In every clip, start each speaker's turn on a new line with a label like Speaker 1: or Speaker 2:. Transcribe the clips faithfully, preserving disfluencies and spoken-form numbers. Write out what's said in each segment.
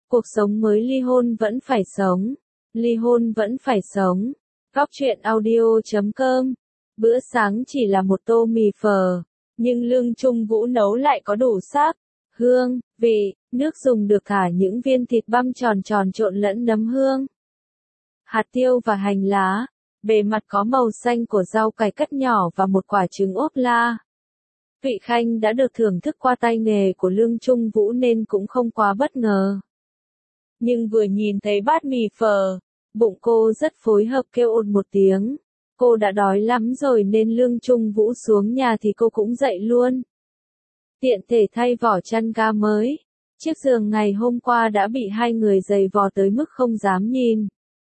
Speaker 1: Cuộc sống mới ly hôn vẫn phải sống. Ly hôn vẫn phải sống. Góc truyện audio chấm com. Bữa sáng chỉ là một tô mì phở, nhưng Lương Trung Vũ nấu lại có đủ sắc, hương, vị, nước dùng được cả những viên thịt băm tròn tròn trộn lẫn nấm hương, hạt tiêu và hành lá. Bề mặt có màu xanh của rau cải cắt nhỏ và một quả trứng ốp la. Vị Khanh đã được thưởng thức qua tay nghề của Lương Trung Vũ nên cũng không quá bất ngờ. Nhưng vừa nhìn thấy bát mì phở, bụng cô rất phối hợp kêu ồn một tiếng. Cô đã đói lắm rồi nên Lương Trung Vũ xuống nhà thì cô cũng dậy luôn. Tiện thể thay vỏ chăn ga mới. Chiếc giường ngày hôm qua đã bị hai người giày vò tới mức không dám nhìn.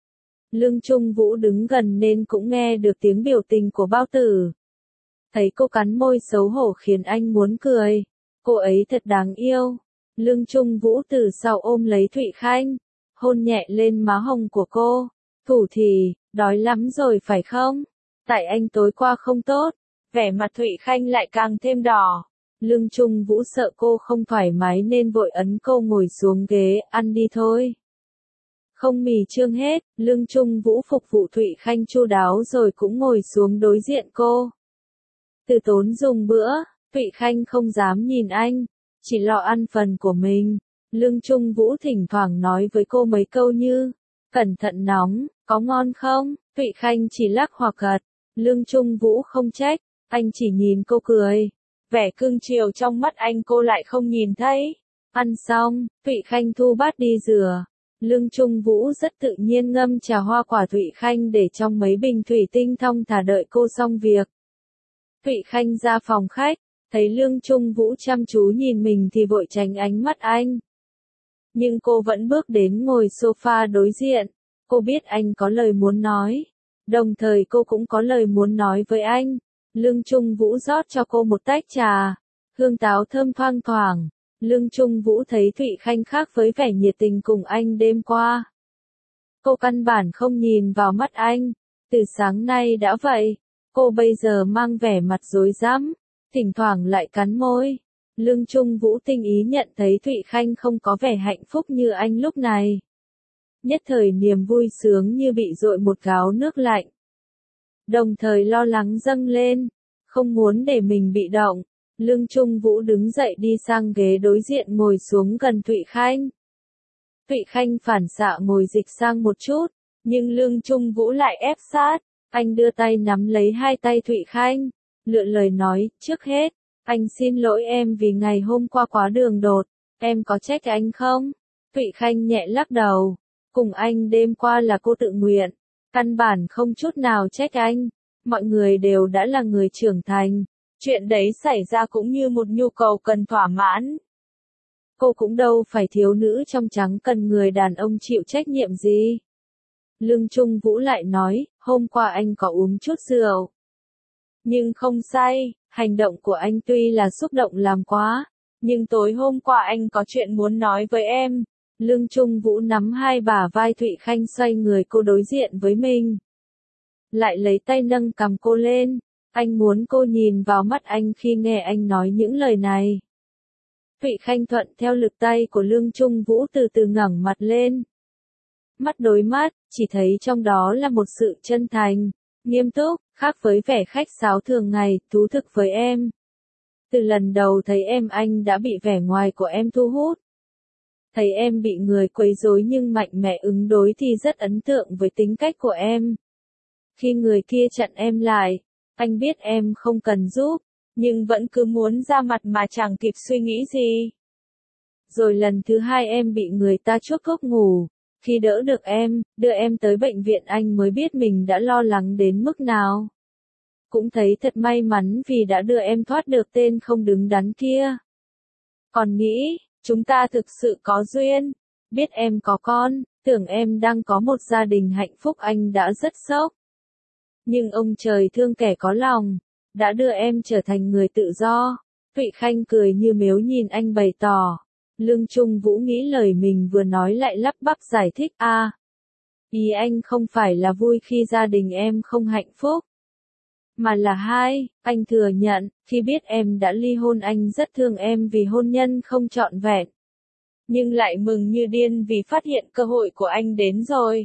Speaker 1: Lương Trung Vũ đứng gần nên cũng nghe được tiếng biểu tình của bao tử. Thấy cô cắn môi xấu hổ khiến anh muốn cười. Cô ấy thật đáng yêu. Lương Trung Vũ từ sau ôm lấy Thụy Khanh, hôn nhẹ lên má hồng của cô. Thủ thì, đói lắm rồi phải không? Tại anh tối qua không tốt. Vẻ mặt Thụy Khanh lại càng thêm đỏ. Lương Trung Vũ sợ cô không thoải mái nên vội ấn cô ngồi xuống ghế, ăn đi thôi. Không mì trương hết, Lương Trung Vũ phục vụ Thụy Khanh chu đáo rồi cũng ngồi xuống đối diện cô. Từ tốn dùng bữa, Thụy Khanh không dám nhìn anh, chỉ lo ăn phần của mình. Lương Trung Vũ thỉnh thoảng nói với cô mấy câu như, cẩn thận nóng, có ngon không? Thụy Khanh chỉ lắc hoặc gật. Lương Trung Vũ không trách, anh chỉ nhìn cô cười. Vẻ cưng chiều trong mắt anh cô lại không nhìn thấy. Ăn xong, Thụy Khanh thu bát đi rửa. Lương Trung Vũ rất tự nhiên ngâm trà hoa quả Thụy Khanh để trong mấy bình thủy tinh thong thả đợi cô xong việc. Thụy Khanh ra phòng khách, thấy Lương Trung Vũ chăm chú nhìn mình thì vội tránh ánh mắt anh. Nhưng cô vẫn bước đến ngồi sofa đối diện. Cô biết anh có lời muốn nói. Đồng thời cô cũng có lời muốn nói với anh. Lương Trung Vũ rót cho cô một tách trà. Hương táo thơm thoang thoảng. Lương Trung Vũ thấy Thụy Khanh khác với vẻ nhiệt tình cùng anh đêm qua. Cô căn bản không nhìn vào mắt anh. Từ sáng nay đã vậy. Cô bây giờ mang vẻ mặt rối rắm, thỉnh thoảng lại cắn môi. Lương Trung Vũ tinh ý nhận thấy Thụy Khanh không có vẻ hạnh phúc như anh lúc này. Nhất thời niềm vui sướng như bị dội một gáo nước lạnh. Đồng thời lo lắng dâng lên, không muốn để mình bị động. Lương Trung Vũ đứng dậy đi sang ghế đối diện ngồi xuống gần Thụy Khanh. Thụy Khanh phản xạ ngồi dịch sang một chút, nhưng Lương Trung Vũ lại ép sát. Anh đưa tay nắm lấy hai tay Thụy Khanh, lựa lời nói, trước hết, anh xin lỗi em vì ngày hôm qua quá đường đột, em có trách anh không? Thụy Khanh nhẹ lắc đầu, cùng anh đêm qua là cô tự nguyện, căn bản không chút nào trách anh, mọi người đều đã là người trưởng thành, chuyện đấy xảy ra cũng như một nhu cầu cần thỏa mãn. Cô cũng đâu phải thiếu nữ trong trắng cần người đàn ông chịu trách nhiệm gì. Lương Trung Vũ lại nói, hôm qua anh có uống chút rượu. Nhưng không say, hành động của anh tuy là xúc động làm quá. Nhưng tối hôm qua anh có chuyện muốn nói với em. Lương Trung Vũ nắm hai bả vai Thụy Khanh xoay người cô đối diện với mình. Lại lấy tay nâng cằm cô lên. Anh muốn cô nhìn vào mắt anh khi nghe anh nói những lời này. Thụy Khanh thuận theo lực tay của Lương Trung Vũ từ từ ngẩng mặt lên. Mắt đối mắt, chỉ thấy trong đó là một sự chân thành, nghiêm túc, khác với vẻ khách sáo thường ngày, thú thực với em. Từ lần đầu thấy em anh đã bị vẻ ngoài của em thu hút. Thấy em bị người quấy rối nhưng mạnh mẽ ứng đối thì rất ấn tượng với tính cách của em. Khi người kia chặn em lại, anh biết em không cần giúp, nhưng vẫn cứ muốn ra mặt mà chẳng kịp suy nghĩ gì. Rồi lần thứ hai em bị người ta chuốc thuốc ngủ. Khi đỡ được em, đưa em tới bệnh viện anh mới biết mình đã lo lắng đến mức nào. Cũng thấy thật may mắn vì đã đưa em thoát được tên không đứng đắn kia. Còn nghĩ, chúng ta thực sự có duyên. Biết em có con, tưởng em đang có một gia đình hạnh phúc anh đã rất sốc. Nhưng ông trời thương kẻ có lòng, đã đưa em trở thành người tự do. Thụy Khanh cười như mếu nhìn anh bày tỏ. Lương Trung Vũ nghĩ lời mình vừa nói lại lắp bắp giải thích a, à, ý anh không phải là vui khi gia đình em không hạnh phúc. Mà là hai, anh thừa nhận, khi biết em đã ly hôn anh rất thương em vì hôn nhân không trọn vẹn. nhưng lại mừng như điên vì phát hiện cơ hội của anh đến rồi.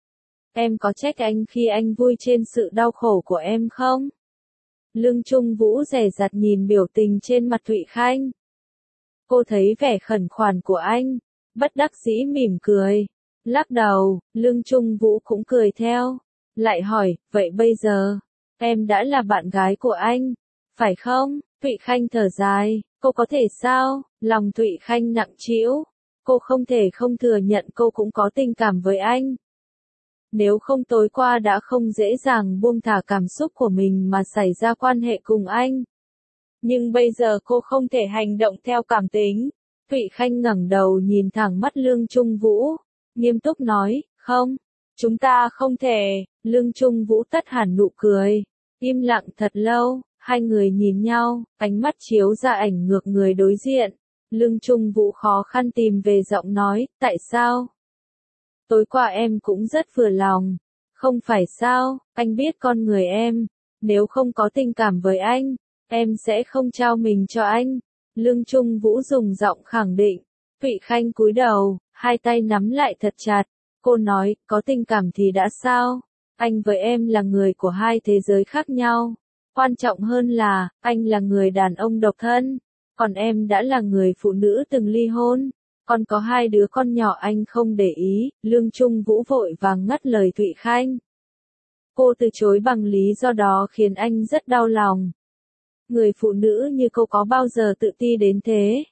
Speaker 1: Em có trách anh khi anh vui trên sự đau khổ của em không? Lương Trung Vũ dè dặt nhìn biểu tình trên mặt Thụy Khanh. Cô thấy vẻ khẩn khoản của anh, bất đắc dĩ mỉm cười. Lắc đầu, Lương Trung Vũ cũng cười theo. Lại hỏi, vậy bây giờ, em đã là bạn gái của anh, phải không? Thụy Khanh thở dài, cô có thể sao? Lòng Thụy Khanh nặng trĩu. Cô không thể không thừa nhận cô cũng có tình cảm với anh. Nếu không tối qua đã không dễ dàng buông thả cảm xúc của mình mà xảy ra quan hệ cùng anh. Nhưng bây giờ cô không thể hành động theo cảm tính. Thụy Khanh ngẩng đầu nhìn thẳng mắt Lương Trung Vũ, nghiêm túc nói, không, chúng ta không thể. Lương Trung Vũ tắt hẳn nụ cười, im lặng thật lâu, hai người nhìn nhau, ánh mắt chiếu ra ảnh ngược người đối diện. Lương Trung Vũ khó khăn tìm về giọng nói, tại sao? Tối qua em cũng rất vừa lòng. Không phải sao, anh biết con người em. Nếu không có tình cảm với anh, em sẽ không trao mình cho anh. Lương Trung Vũ dùng giọng khẳng định. Thụy Khanh cúi đầu, hai tay nắm lại thật chặt. Cô nói, có tình cảm thì đã sao? Anh với em là người của hai thế giới khác nhau. Quan trọng hơn là, anh là người đàn ông độc thân. Còn em đã là người phụ nữ từng ly hôn. Còn có hai đứa con nhỏ anh không để ý. Lương Trung Vũ vội vàng ngắt lời Thụy Khanh. Cô từ chối bằng lý do đó khiến anh rất đau lòng. Người phụ nữ như cô có bao giờ tự ti đến thế?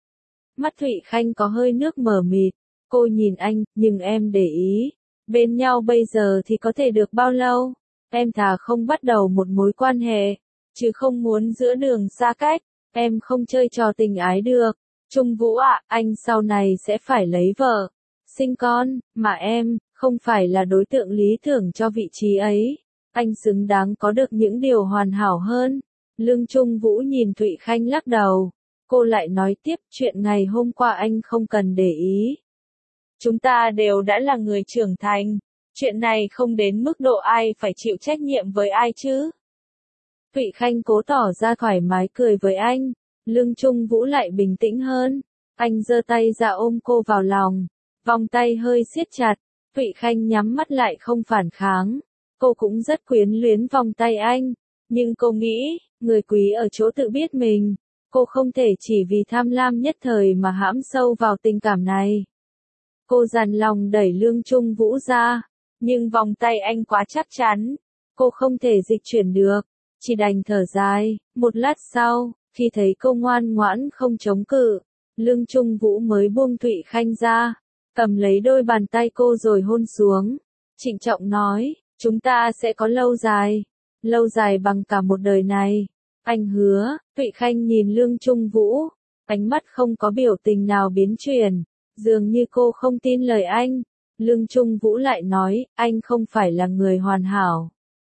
Speaker 1: Mắt Thụy Khanh có hơi nước mờ mịt. Cô nhìn anh, nhưng em để ý. Bên nhau bây giờ thì có thể được bao lâu? Em thà không bắt đầu một mối quan hệ, chứ không muốn giữa đường xa cách. Em không chơi trò tình ái được. Trung Vũ ạ, à, anh sau này sẽ phải lấy vợ, sinh con, mà em, không phải là đối tượng lý tưởng cho vị trí ấy. Anh xứng đáng có được những điều hoàn hảo hơn. Lương Trung Vũ nhìn Thụy Khanh lắc đầu. Cô lại nói tiếp, chuyện ngày hôm qua anh không cần để ý. Chúng ta đều đã là người trưởng thành. Chuyện này không đến mức độ ai phải chịu trách nhiệm với ai chứ. Thụy Khanh cố tỏ ra thoải mái cười với anh. Lương Trung Vũ lại bình tĩnh hơn. Anh giơ tay ra ôm cô vào lòng. Vòng tay hơi siết chặt. Thụy Khanh nhắm mắt lại không phản kháng. Cô cũng rất quyến luyến vòng tay anh. Nhưng cô nghĩ, người quý ở chỗ tự biết mình. Cô không thể chỉ vì tham lam nhất thời mà hãm sâu vào tình cảm này. Cô dằn lòng đẩy Lương Trung Vũ ra. Nhưng vòng tay anh quá chắc chắn. Cô không thể dịch chuyển được. Chỉ đành thở dài. Một lát sau, khi thấy cô ngoan ngoãn không chống cự, Lương Trung Vũ mới buông Thụy Khanh ra, cầm lấy đôi bàn tay cô rồi hôn xuống. Trịnh trọng nói, chúng ta sẽ có lâu dài, lâu dài bằng cả một đời này. Anh hứa. Thụy Khanh nhìn Lương Trung Vũ, ánh mắt không có biểu tình nào biến chuyển, dường như cô không tin lời anh. Lương Trung Vũ lại nói, anh không phải là người hoàn hảo,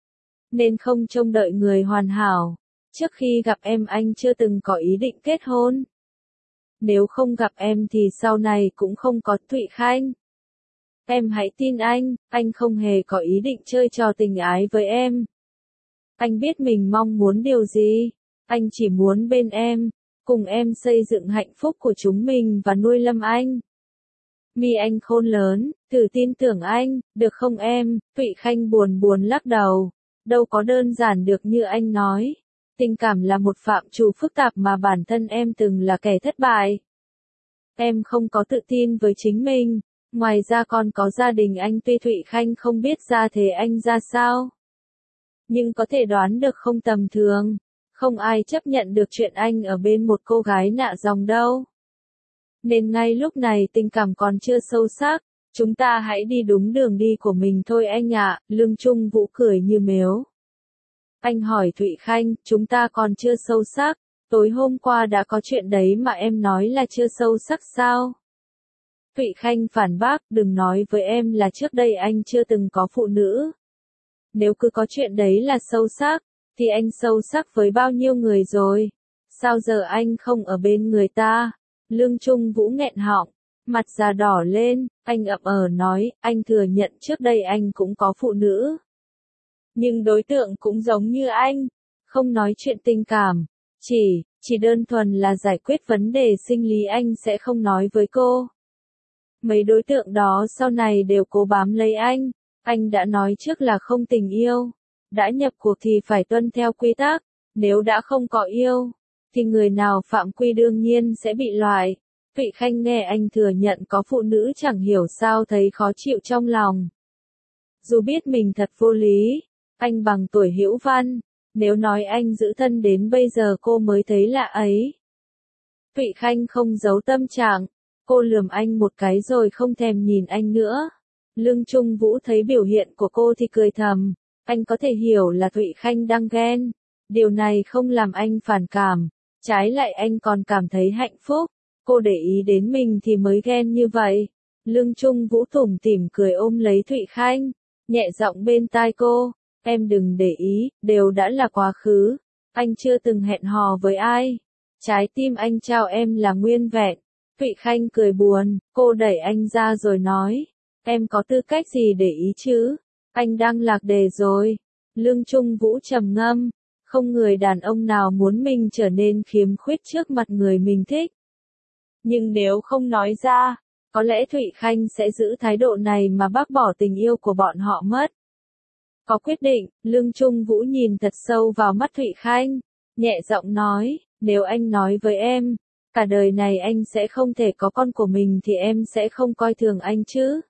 Speaker 1: nên không trông đợi người hoàn hảo. Trước khi gặp em anh chưa từng có ý định kết hôn. Nếu không gặp em thì sau này cũng không có. Thụy Khanh, em hãy tin anh, anh không hề có ý định chơi trò tình ái với em. Anh biết mình mong muốn điều gì. Anh chỉ muốn bên em, cùng em xây dựng hạnh phúc của chúng mình và nuôi Lâm Anh. Mi anh khôn lớn, thử tin tưởng anh, được không em? Thụy Khanh buồn buồn lắc đầu. Đâu có đơn giản được như anh nói. Tình cảm là một phạm trù phức tạp mà bản thân em từng là kẻ thất bại. Em không có tự tin với chính mình. Ngoài ra còn có gia đình anh. Tuy Thụy Khanh không biết gia thế anh ra sao, nhưng có thể đoán được không tầm thường. Không ai chấp nhận được chuyện anh ở bên một cô gái nạ dòng đâu. Nên ngay lúc này tình cảm còn chưa sâu sắc. Chúng ta hãy đi đúng đường đi của mình thôi anh ạ. Lương Trung Vũ cười như mếu. Anh hỏi Thụy Khanh, chúng ta còn chưa sâu sắc. Tối hôm qua đã có chuyện đấy mà em nói là chưa sâu sắc sao? Thụy Khanh phản bác, đừng nói với em là trước đây anh chưa từng có phụ nữ. Nếu cứ có chuyện đấy là sâu sắc, thì anh sâu sắc với bao nhiêu người rồi? Sao giờ anh không ở bên người ta? Lương Trung Vũ nghẹn họng, mặt già đỏ lên, anh ậm ờ nói, anh thừa nhận trước đây anh cũng có phụ nữ. Nhưng đối tượng cũng giống như anh, không nói chuyện tình cảm, chỉ Chỉ đơn thuần là giải quyết vấn đề sinh lý anh sẽ không nói với cô. Mấy đối tượng đó sau này đều cố bám lấy anh. Anh đã nói trước là không tình yêu. Đã nhập cuộc thì phải tuân theo quy tắc. Nếu đã không có yêu, thì người nào phạm quy đương nhiên sẽ bị loại. Thụy Khanh nghe anh thừa nhận có phụ nữ chẳng hiểu sao thấy khó chịu trong lòng. Dù biết mình thật vô lý, anh bằng tuổi Hữu Văn, nếu nói anh giữ thân đến bây giờ cô mới thấy lạ ấy. Thụy Khanh không giấu tâm trạng, cô lườm anh một cái rồi không thèm nhìn anh nữa. Lương Trung Vũ thấy biểu hiện của cô thì cười thầm, anh có thể hiểu là Thụy Khanh đang ghen. Điều này không làm anh phản cảm, trái lại anh còn cảm thấy hạnh phúc. Cô để ý đến mình thì mới ghen như vậy. Lương Trung Vũ tủm tỉm cười ôm lấy Thụy Khanh, nhẹ giọng bên tai cô, em đừng để ý, đều đã là quá khứ. Anh chưa từng hẹn hò với ai. Trái tim anh trao em là nguyên vẹn. Thụy Khanh cười buồn, cô đẩy anh ra rồi nói, em có tư cách gì để ý chứ? Anh đang lạc đề rồi. Lương Trung Vũ trầm ngâm, không người đàn ông nào muốn mình trở nên khiếm khuyết trước mặt người mình thích. Nhưng nếu không nói ra, có lẽ Thụy Khanh sẽ giữ thái độ này mà bác bỏ tình yêu của bọn họ mất. Có quyết định, Lương Trung Vũ nhìn thật sâu vào mắt Thụy Khanh, nhẹ giọng nói, nếu anh nói với em, cả đời này anh sẽ không thể có con của mình thì em sẽ không coi thường anh chứ.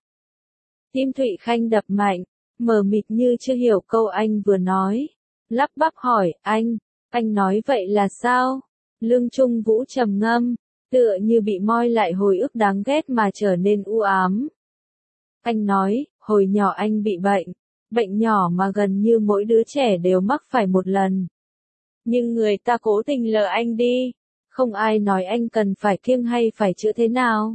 Speaker 1: Tim Thụy Khanh đập mạnh, mờ mịt như chưa hiểu câu anh vừa nói. Lắp bắp hỏi, anh, anh nói vậy là sao? Lương Trung Vũ trầm ngâm, tựa như bị moi lại hồi ức đáng ghét mà trở nên u ám. Anh nói, hồi nhỏ anh bị bệnh, bệnh nhỏ mà gần như mỗi đứa trẻ đều mắc phải một lần. Nhưng người ta cố tình lờ anh đi, không ai nói anh cần phải kiêng hay phải chữa thế nào.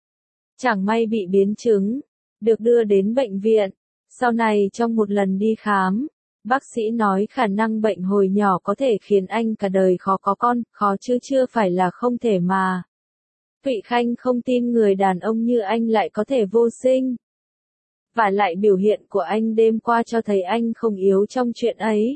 Speaker 1: Chẳng may bị biến chứng, được đưa đến bệnh viện, sau này trong một lần đi khám, bác sĩ nói khả năng bệnh hồi nhỏ có thể khiến anh cả đời khó có con, khó chứ chưa phải là không thể mà. Thụy Khanh không tin người đàn ông như anh lại có thể vô sinh. Và lại biểu hiện của anh đêm qua cho thấy anh không yếu trong chuyện ấy.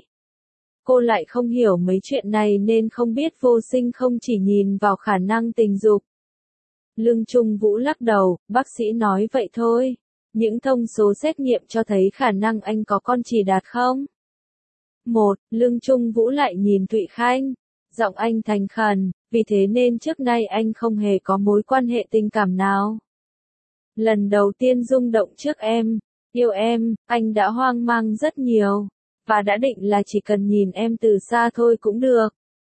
Speaker 1: Cô lại không hiểu mấy chuyện này nên không biết vô sinh không chỉ nhìn vào khả năng tình dục. Lương Trung Vũ lắc đầu, bác sĩ nói vậy thôi. Những thông số xét nghiệm cho thấy khả năng anh có con chỉ đạt không? Một, Lương Trung Vũ lại nhìn Thụy Khanh. Giọng anh thành khẩn, vì thế nên trước nay anh không hề có mối quan hệ tình cảm nào. Lần đầu tiên rung động trước em, yêu em, anh đã hoang mang rất nhiều, và đã định là chỉ cần nhìn em từ xa thôi cũng được.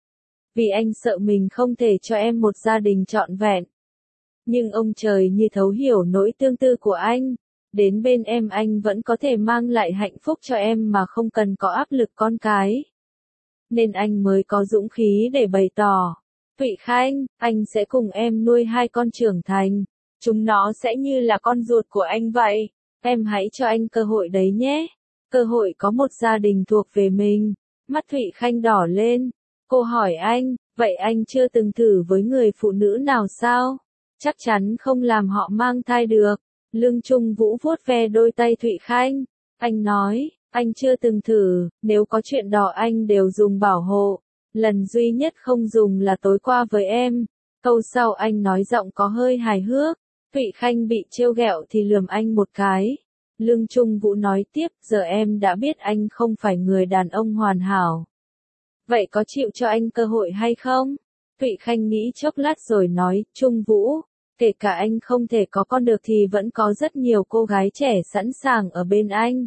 Speaker 1: Vì anh sợ mình không thể cho em một gia đình trọn vẹn. Nhưng ông trời như thấu hiểu nỗi tương tư của anh, đến bên em anh vẫn có thể mang lại hạnh phúc cho em mà không cần có áp lực con cái. Nên anh mới có dũng khí để bày tỏ, Thụy Khanh, anh sẽ cùng em nuôi hai con trưởng thành, chúng nó sẽ như là con ruột của anh vậy, em hãy cho anh cơ hội đấy nhé, cơ hội có một gia đình thuộc về mình. Mắt Thụy Khanh đỏ lên, cô hỏi anh, vậy anh chưa từng thử với người phụ nữ nào sao? Chắc chắn không làm họ mang thai được. Lương Trung Vũ vuốt ve đôi tay Thụy Khanh, anh nói, anh chưa từng thử, nếu có chuyện đỏ anh đều dùng bảo hộ, lần duy nhất không dùng là tối qua với em. Câu sau anh nói giọng có hơi hài hước, Thụy Khanh bị trêu ghẹo thì lườm anh một cái. Lương Trung Vũ nói tiếp, giờ em đã biết anh không phải người đàn ông hoàn hảo. Vậy có chịu cho anh cơ hội hay không? Thụy Khanh nghĩ chốc lát rồi nói, Trung Vũ, kể cả anh không thể có con được thì vẫn có rất nhiều cô gái trẻ sẵn sàng ở bên anh.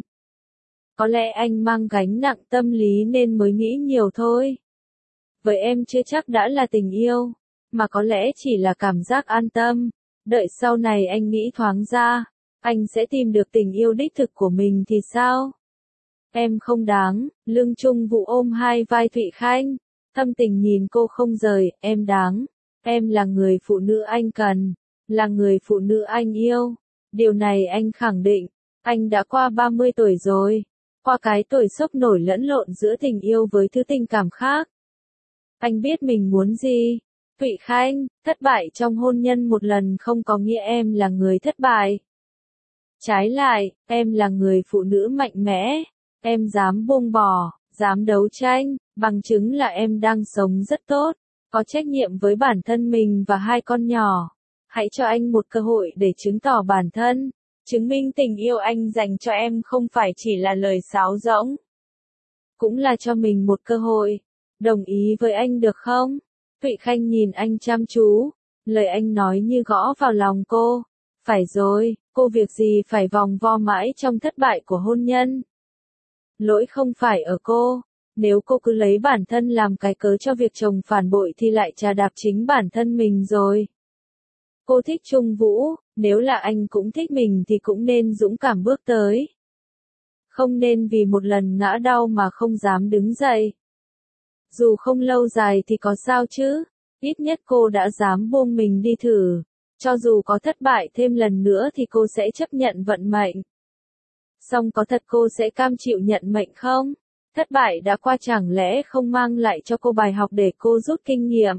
Speaker 1: Có lẽ anh mang gánh nặng tâm lý nên mới nghĩ nhiều thôi. Với em chưa chắc đã là tình yêu, mà có lẽ chỉ là cảm giác an tâm. Đợi sau này anh nghĩ thoáng ra, anh sẽ tìm được tình yêu đích thực của mình thì sao? Em không đáng. Lương Trung Vũ ôm hai vai Thụy Khanh, thâm tình nhìn cô không rời, em đáng. Em là người phụ nữ anh cần, là người phụ nữ anh yêu. Điều này anh khẳng định, anh đã qua ba mươi tuổi rồi, qua cái tuổi sốc nổi lẫn lộn giữa tình yêu với thứ tình cảm khác. Anh biết mình muốn gì. Thụy Khanh, thất bại trong hôn nhân một lần không có nghĩa em là người thất bại. Trái lại, em là người phụ nữ mạnh mẽ, em dám buông bỏ, dám đấu tranh, bằng chứng là em đang sống rất tốt. có trách nhiệm với bản thân mình và hai con nhỏ. Hãy cho anh một cơ hội để chứng tỏ bản thân, chứng minh tình yêu anh dành cho em không phải chỉ là lời sáo rỗng. Cũng là cho mình một cơ hội. Đồng ý với anh được không? Thụy Khanh nhìn anh chăm chú, lời anh nói như gõ vào lòng cô. Phải rồi, cô việc gì phải vòng vo mãi trong thất bại của hôn nhân. Lỗi không phải ở cô, nếu cô cứ lấy bản thân làm cái cớ cho việc chồng phản bội thì lại chà đạp chính bản thân mình rồi. Cô thích Trung Vũ, nếu là anh cũng thích mình thì cũng nên dũng cảm bước tới. Không nên vì một lần ngã đau mà không dám đứng dậy. Dù không lâu dài thì có sao chứ, ít nhất cô đã dám buông mình đi thử. Cho dù có thất bại thêm lần nữa thì cô sẽ chấp nhận vận mệnh. Song có thật cô sẽ cam chịu nhận mệnh không? Thất bại đã qua chẳng lẽ không mang lại cho cô bài học để cô rút kinh nghiệm?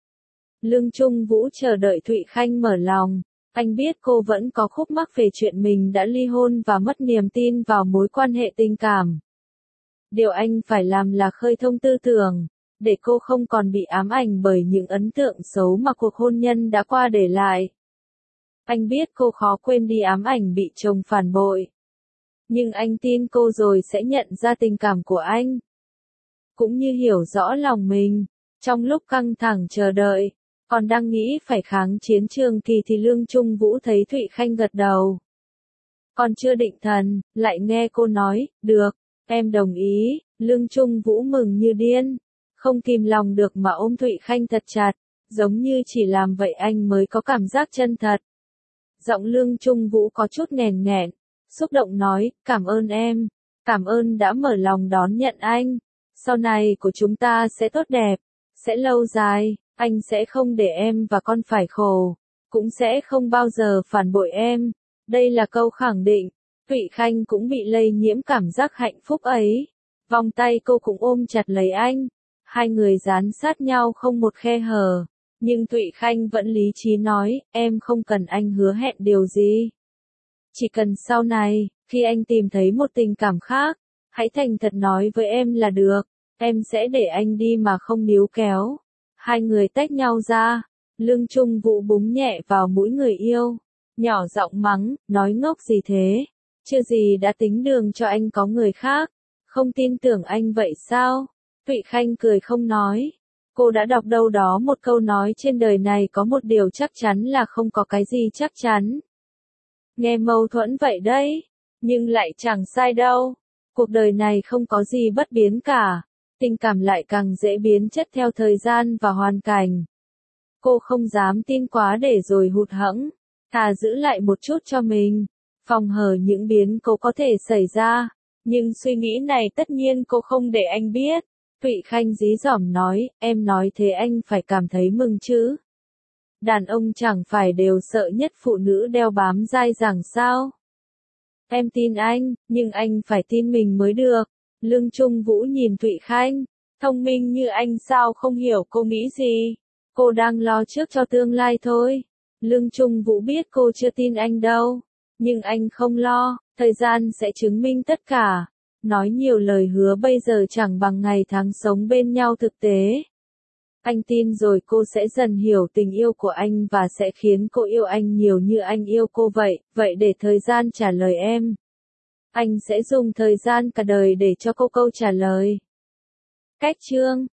Speaker 1: Lương Trung Vũ chờ đợi Thụy Khanh mở lòng. Anh biết cô vẫn có khúc mắc về chuyện mình đã ly hôn và mất niềm tin vào mối quan hệ tình cảm. Điều anh phải làm là khơi thông tư tưởng, để cô không còn bị ám ảnh bởi những ấn tượng xấu mà cuộc hôn nhân đã qua để lại. Anh biết cô khó quên đi ám ảnh bị chồng phản bội. Nhưng anh tin cô rồi sẽ nhận ra tình cảm của anh. Cũng như hiểu rõ lòng mình. Trong lúc căng thẳng chờ đợi, còn đang nghĩ phải kháng chiến trường kỳ thì Lương Trung Vũ thấy Thụy Khanh gật đầu. Còn chưa định thần, lại nghe cô nói, được, em đồng ý. Lương Trung Vũ mừng như điên, không kìm lòng được mà ôm Thụy Khanh thật chặt, giống như chỉ làm vậy anh mới có cảm giác chân thật. Giọng Lương Trung Vũ có chút nghèn nghẹn, xúc động nói, cảm ơn em, cảm ơn đã mở lòng đón nhận anh. Sau này của chúng ta sẽ tốt đẹp, sẽ lâu dài, anh sẽ không để em và con phải khổ, cũng sẽ không bao giờ phản bội em. Đây là câu khẳng định. Thụy Khanh cũng bị lây nhiễm cảm giác hạnh phúc ấy. Vòng tay cô cũng ôm chặt lấy anh. Hai người dán sát nhau không một khe hở. Nhưng Thụy Khanh vẫn lý trí nói, em không cần anh hứa hẹn điều gì. Chỉ cần sau này, khi anh tìm thấy một tình cảm khác, hãy thành thật nói với em là được. Em sẽ để anh đi mà không níu kéo. Hai người tách nhau ra. Lương Trung Vũ búng nhẹ vào mũi người yêu. Nhỏ giọng mắng, nói ngốc gì thế? Chưa gì đã tính đường cho anh có người khác. Không tin tưởng anh vậy sao? Thụy Khanh cười không nói. Cô đã đọc đâu đó một câu nói trên đời này có một điều chắc chắn là không có cái gì chắc chắn. Nghe mâu thuẫn vậy đấy, nhưng lại chẳng sai đâu. Cuộc đời này không có gì bất biến cả. Tình cảm lại càng dễ biến chất theo thời gian và hoàn cảnh. Cô không dám tin quá để rồi hụt hẫng, thà giữ lại một chút cho mình, phòng hờ những biến cố có thể xảy ra. Nhưng suy nghĩ này tất nhiên cô không để anh biết. Thụy Khanh dí dỏm nói, em nói thế anh phải cảm thấy mừng chứ. Đàn ông chẳng phải đều sợ nhất phụ nữ đeo bám dai dẳng sao? Em tin anh, nhưng anh phải tin mình mới được. Lương Trung Vũ nhìn Thụy Khanh, thông minh như anh sao không hiểu cô nghĩ gì. Cô đang lo trước cho tương lai thôi. Lương Trung Vũ biết cô chưa tin anh đâu. Nhưng anh không lo, thời gian sẽ chứng minh tất cả. Nói nhiều lời hứa bây giờ chẳng bằng ngày tháng sống bên nhau thực tế. Anh tin rồi cô sẽ dần hiểu tình yêu của anh và sẽ khiến cô yêu anh nhiều như anh yêu cô vậy. Vậy để thời gian trả lời em. Anh sẽ dùng thời gian cả đời để cho cô câu trả lời. Cách chương